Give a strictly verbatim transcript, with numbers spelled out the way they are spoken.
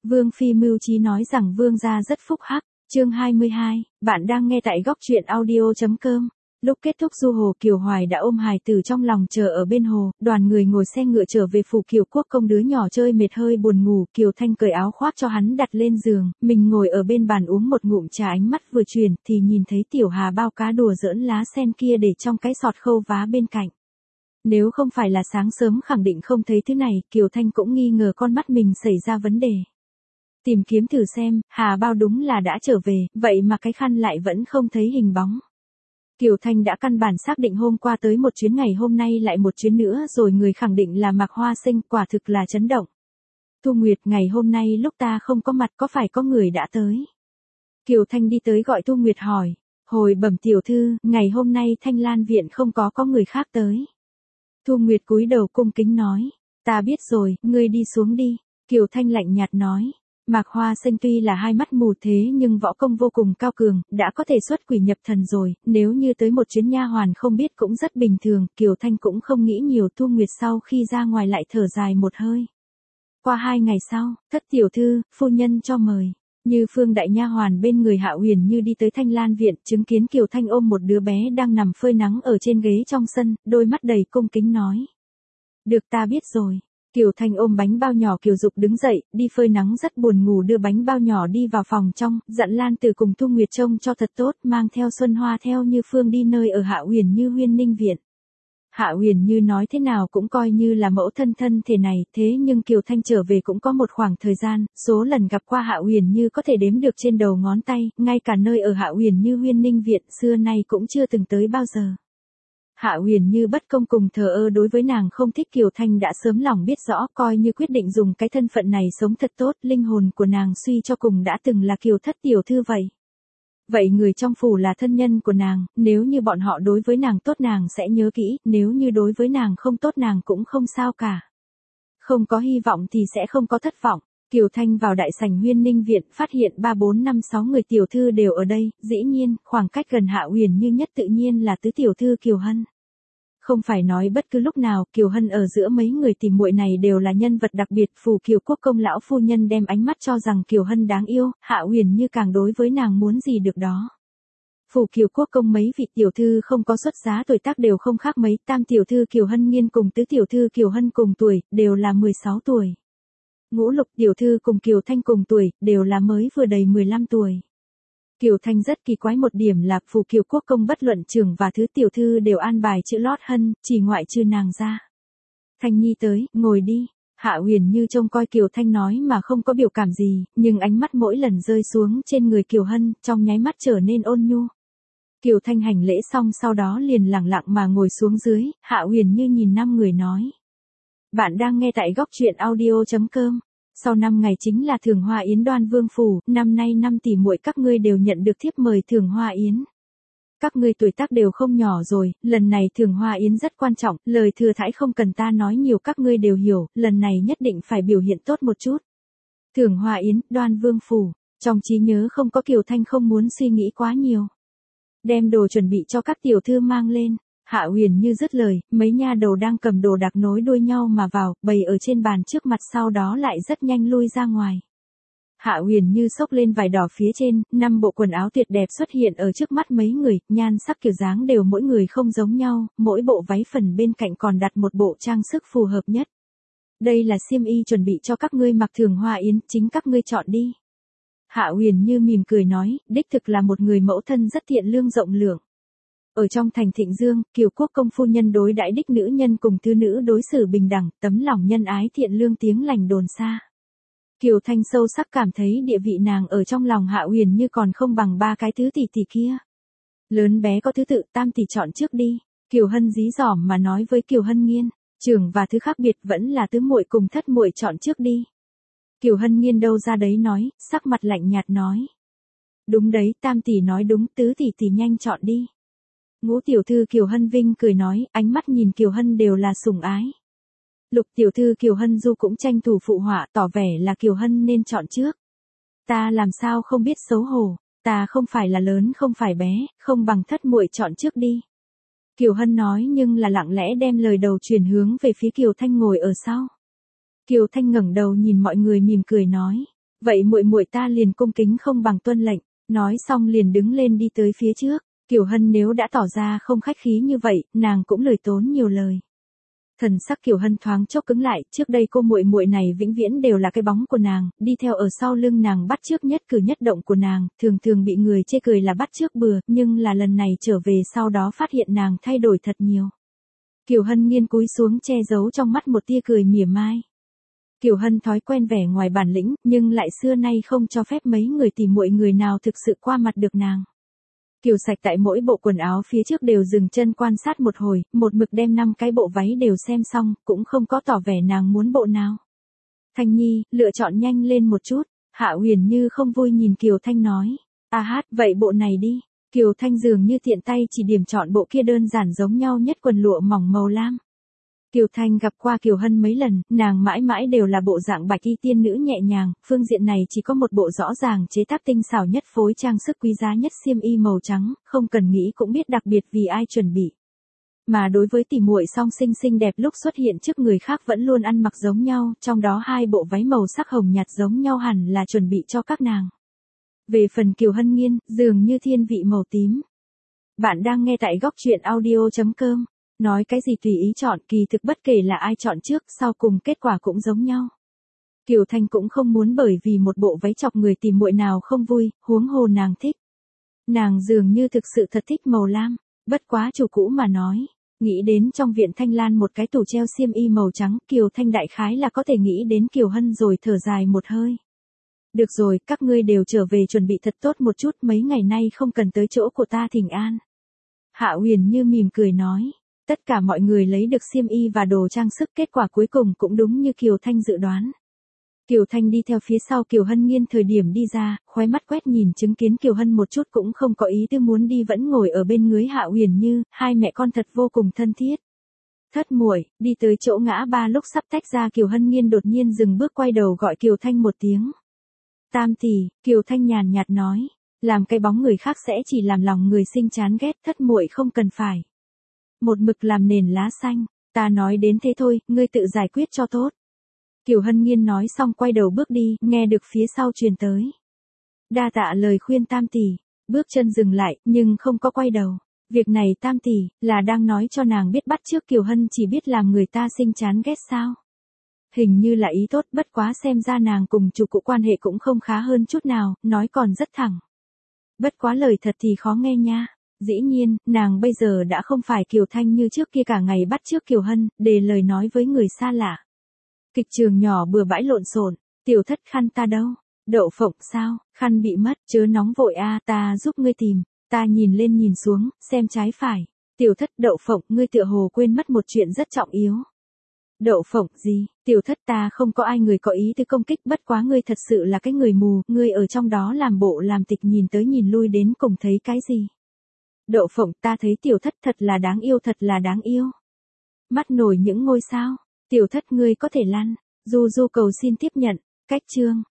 Vương Phi mưu trí nói rằng Vương gia rất phúc hắc. Chương hai mươi hai, bạn đang nghe tại góc truyện audio chấm com. Lúc kết thúc du hồ, Kiều Hoài đã ôm hài tử trong lòng chờ ở bên hồ, đoàn người ngồi xe ngựa trở về phủ Kiều Quốc công. Đứa nhỏ chơi mệt hơi buồn ngủ, Kiều Thanh cởi áo khoác cho hắn đặt lên giường, mình ngồi ở bên bàn uống một ngụm trà. Ánh mắt vừa chuyển thì nhìn thấy Tiểu Hà bao cá đùa giỡn lá sen kia để trong cái sọt khâu vá bên cạnh. Nếu không phải là sáng sớm khẳng định không thấy thứ này, Kiều Thanh cũng nghi ngờ con mắt mình xảy ra vấn đề. Tìm kiếm thử xem, Hà bao đúng là đã trở về, vậy mà cái khăn lại vẫn không thấy hình bóng. Kiều Thanh đã căn bản xác định hôm qua tới một chuyến, ngày hôm nay lại một chuyến nữa rồi, người khẳng định là Mạc Hoa Sinh, quả thực là chấn động. Thu Nguyệt, ngày hôm nay lúc ta không có mặt có phải có người đã tới? Kiều Thanh đi tới gọi Thu Nguyệt hỏi, hồi bẩm tiểu thư, ngày hôm nay Thanh Lan viện không có có người khác tới. Thu Nguyệt cúi đầu cung kính nói, ta biết rồi, ngươi đi xuống đi. Kiều Thanh lạnh nhạt nói. Mạc Hoa Sinh tuy là hai mắt mù thế nhưng võ công vô cùng cao cường, đã có thể xuất quỷ nhập thần rồi, nếu như tới một chuyến nha hoàn không biết cũng rất bình thường. Kiều Thanh cũng không nghĩ nhiều. Thu Nguyệt sau khi ra ngoài lại thở dài một hơi. Qua hai ngày sau, thất tiểu thư, phu nhân cho mời. Như Phương đại nha hoàn bên người Hạ Huyền Như đi tới Thanh Lan viện, chứng kiến Kiều Thanh ôm một đứa bé đang nằm phơi nắng ở trên ghế trong sân, đôi mắt đầy cung kính nói. Được, ta biết rồi. Kiều Thanh ôm bánh bao nhỏ. Kiều Dục đứng dậy, đi phơi nắng rất buồn ngủ, đưa bánh bao nhỏ đi vào phòng trong, dặn Lan Từ cùng Thu Nguyệt trông cho thật tốt, mang theo Xuân Hoa theo Như Phương đi nơi ở Hạ Huyền Như Huyên Ninh viện. Hạ Huyền Như nói thế nào cũng coi như là mẫu thân thân thể này, thế nhưng Kiều Thanh trở về cũng có một khoảng thời gian, số lần gặp qua Hạ Huyền Như có thể đếm được trên đầu ngón tay, ngay cả nơi ở Hạ Huyền Như Huyên Ninh viện xưa nay cũng chưa từng tới bao giờ. Hạ Huyền Như bất công cùng thờ ơ đối với nàng không thích. Kiều Thanh đã sớm lòng biết rõ, coi như quyết định dùng cái thân phận này sống thật tốt. Linh hồn của nàng suy cho cùng đã từng là Kiều thất tiểu thư vậy. Vậy người trong phủ là thân nhân của nàng, nếu như bọn họ đối với nàng tốt nàng sẽ nhớ kỹ, nếu như đối với nàng không tốt nàng cũng không sao cả. Không có hy vọng thì sẽ không có thất vọng. Kiều Thanh vào đại sảnh Huyên Ninh viện, phát hiện ba bốn năm sáu người tiểu thư đều ở đây, dĩ nhiên, khoảng cách gần Hạ Huyền Như nhất tự nhiên là tứ tiểu thư Kiều Hân. Không phải nói bất cứ lúc nào, Kiều Hân ở giữa mấy người tìm muội này đều là nhân vật đặc biệt. Phủ Kiều Quốc công lão phu nhân đem ánh mắt cho rằng Kiều Hân đáng yêu, Hạ Huyền Như càng đối với nàng muốn gì được đó. Phủ Kiều Quốc công mấy vị tiểu thư không có xuất giá, tuổi tác đều không khác mấy, tam tiểu thư Kiều Hân Nghiên cùng tứ tiểu thư Kiều Hân cùng tuổi, đều là mười sáu tuổi. Ngũ lục tiểu thư cùng Kiều Thanh cùng tuổi, đều là mới vừa đầy mười lăm tuổi. Kiều Thanh rất kỳ quái một điểm là phủ Kiều Quốc công bất luận trưởng và thứ tiểu thư đều an bài chữ lót Hân, chỉ ngoại trừ nàng ra. Thanh Nhi tới, ngồi đi. Hạ Huyền Như trông coi Kiều Thanh nói mà không có biểu cảm gì, nhưng ánh mắt mỗi lần rơi xuống trên người Kiều Hân, trong nháy mắt trở nên ôn nhu. Kiều Thanh hành lễ xong sau đó liền lẳng lặng mà ngồi xuống dưới. Hạ Huyền Như nhìn năm người nói. Bạn đang nghe tại góc truyện audio chấm com. Sau năm ngày chính là thưởng hoa yến Đoan Vương phủ, năm nay năm tỷ muội các ngươi đều nhận được thiếp mời thưởng hoa yến. Các ngươi tuổi tác đều không nhỏ rồi, lần này thưởng hoa yến rất quan trọng, lời thừa thãi không cần ta nói nhiều các ngươi đều hiểu, lần này nhất định phải biểu hiện tốt một chút. Thưởng hoa yến, Đoan Vương phủ, trong trí nhớ không có. Kiều Thanh không muốn suy nghĩ quá nhiều. Đem đồ chuẩn bị cho các tiểu thư mang lên. Hạ Huyền Như dứt lời, mấy nha đầu đang cầm đồ đạc nối đuôi nhau mà vào, bày ở trên bàn trước mặt, sau đó lại rất nhanh lui ra ngoài. Hạ Huyền Như xốc lên vải đỏ phía trên, năm bộ quần áo tuyệt đẹp xuất hiện ở trước mắt mấy người, nhan sắc kiểu dáng đều mỗi người không giống nhau, mỗi bộ váy phần bên cạnh còn đặt một bộ trang sức phù hợp nhất. Đây là xiêm y chuẩn bị cho các ngươi mặc thưởng hoa yến, chính các ngươi chọn đi. Hạ Huyền Như mỉm cười nói, đích thực là một người mẫu thân rất thiện lương rộng lượng. Ở trong thành Thịnh Dương, Kiều Quốc công phu nhân đối đãi đích nữ nhân cùng thứ nữ đối xử bình đẳng, tấm lòng nhân ái thiện lương tiếng lành đồn xa. Kiều Thanh sâu sắc cảm thấy địa vị nàng ở trong lòng Hạ Huyền Như còn không bằng ba cái tứ tỷ tỷ kia. Lớn bé có thứ tự, tam tỷ chọn trước đi. Kiều Hân dí dỏm mà nói với Kiều Hân Nghiên, trưởng và thứ khác biệt vẫn là tứ muội cùng thất muội chọn trước đi. Kiều Hân Nghiên đâu ra đấy nói, sắc mặt lạnh nhạt nói. Đúng đấy, tam tỷ nói đúng, tứ tỷ tỷ nhanh chọn đi. Ngũ tiểu thư Kiều Hân Vinh cười nói, ánh mắt nhìn Kiều Hân đều là sủng ái. Lục tiểu thư Kiều Hân Du cũng tranh thủ phụ họa, tỏ vẻ là Kiều Hân nên chọn trước. Ta làm sao không biết xấu hổ, ta không phải là lớn không phải bé, không bằng thất muội chọn trước đi. Kiều Hân nói nhưng là lặng lẽ đem lời đầu truyền hướng về phía Kiều Thanh ngồi ở sau. Kiều Thanh ngẩng đầu nhìn mọi người mỉm cười nói, Vậy muội muội ta liền cung kính không bằng tuân lệnh, nói xong liền đứng lên đi tới phía trước. Kiều Hân nếu đã tỏ ra không khách khí như vậy, nàng cũng lười tốn nhiều lời. Thần sắc Kiều Hân thoáng chốc cứng lại, trước đây cô muội muội này vĩnh viễn đều là cái bóng của nàng, đi theo ở sau lưng nàng bắt chước nhất cử nhất động của nàng, thường thường bị người chê cười là bắt chước bừa, nhưng là lần này trở về sau đó phát hiện nàng thay đổi thật nhiều. Kiều Hân nghiêng cúi xuống che giấu trong mắt một tia cười mỉa mai. Kiều Hân thói quen vẻ ngoài bản lĩnh, nhưng lại xưa nay không cho phép mấy người tìm muội người nào thực sự qua mặt được nàng. Kiều Sạch tại mỗi bộ quần áo phía trước đều dừng chân quan sát một hồi, một mực đem năm cái bộ váy đều xem xong, cũng không có tỏ vẻ nàng muốn bộ nào. Thanh Nhi, lựa chọn nhanh lên một chút. Hạ Huyền Như không vui nhìn Kiều Thanh nói. A hát, vậy bộ này đi. Kiều Thanh dường như tiện tay chỉ điểm chọn bộ kia đơn giản giống nhau nhất quần lụa mỏng màu lam. Kiều Thanh gặp qua Kiều Hân mấy lần, nàng mãi mãi đều là bộ dạng bạch y tiên nữ nhẹ nhàng, phương diện này chỉ có một bộ rõ ràng chế tác tinh xảo nhất phối trang sức quý giá nhất xiêm y màu trắng, không cần nghĩ cũng biết đặc biệt vì ai chuẩn bị. Mà đối với tỷ muội song sinh xinh đẹp lúc xuất hiện trước người khác vẫn luôn ăn mặc giống nhau, trong đó hai bộ váy màu sắc hồng nhạt giống nhau hẳn là chuẩn bị cho các nàng. Về phần Kiều Hân Nghiên, dường như thiên vị màu tím. Bạn đang nghe tại góc truyện audio chấm com. Nói cái gì tùy ý chọn, kỳ thực bất kể là ai chọn trước, sau cùng kết quả cũng giống nhau. Kiều Thanh cũng không muốn bởi vì một bộ váy chọc người tìm muội nào không vui, huống hồ nàng thích. Nàng dường như thực sự thật thích màu lam, bất quá chủ cũ mà nói. Nghĩ đến trong viện Thanh Lan một cái tủ treo xiêm y màu trắng, Kiều Thanh đại khái là có thể nghĩ đến Kiều Hân rồi thở dài một hơi. Được rồi, các ngươi đều trở về chuẩn bị thật tốt một chút, mấy ngày nay không cần tới chỗ của ta thỉnh an. Hạ Huyền Như mỉm cười nói. Tất cả mọi người lấy được xiêm y và đồ trang sức, kết quả cuối cùng cũng đúng như Kiều Thanh dự đoán. Kiều Thanh đi theo phía sau Kiều Hân Nghiên thời điểm đi ra, khóe mắt quét nhìn chứng kiến Kiều Hân một chút cũng không có ý tư muốn đi vẫn ngồi ở bên dưới Hạ Huyền Như, hai mẹ con thật vô cùng thân thiết. Thất muội, đi tới chỗ ngã ba lúc sắp tách ra Kiều Hân Nghiên đột nhiên dừng bước quay đầu gọi Kiều Thanh một tiếng. Tam tỷ, Kiều Thanh nhàn nhạt nói, làm cái bóng người khác sẽ chỉ làm lòng người sinh chán ghét, thất muội không cần phải. Một mực làm nền lá xanh, ta nói đến thế thôi, ngươi tự giải quyết cho tốt. Kiều Hân Nghiên nói xong quay đầu bước đi, nghe được phía sau truyền tới. Đa tạ lời khuyên tam tỷ, bước chân dừng lại, nhưng không có quay đầu. Việc này tam tỷ, là đang nói cho nàng biết bắt trước Kiều Hân chỉ biết làm người ta sinh chán ghét sao. Hình như là ý tốt, bất quá xem ra nàng cùng chủ cụ quan hệ cũng không khá hơn chút nào, nói còn rất thẳng. Bất quá lời thật thì khó nghe nha. Dĩ nhiên, nàng bây giờ đã không phải Kiều Thanh như trước kia cả ngày bắt chước Kiều Hân, để lời nói với người xa lạ. Kịch trường nhỏ bừa bãi lộn xộn, tiểu thất khăn ta đâu? Đậu phộng sao? Khăn bị mất, chớ nóng vội a, ta giúp ngươi tìm. Ta nhìn lên nhìn xuống, xem trái phải. Tiểu thất đậu phộng, ngươi tựa hồ quên mất một chuyện rất trọng yếu. Đậu phộng gì? Tiểu thất ta không có ai người có ý tư công kích, bất quá ngươi thật sự là cái người mù, ngươi ở trong đó làm bộ làm tịch nhìn tới nhìn lui đến cùng thấy cái gì? Đậu phộng, ta thấy tiểu thất thật là đáng yêu, thật là đáng yêu. Mắt nổi những ngôi sao. Tiểu thất ngươi có thể lăn. Du Du cầu xin tiếp nhận. Cách chương.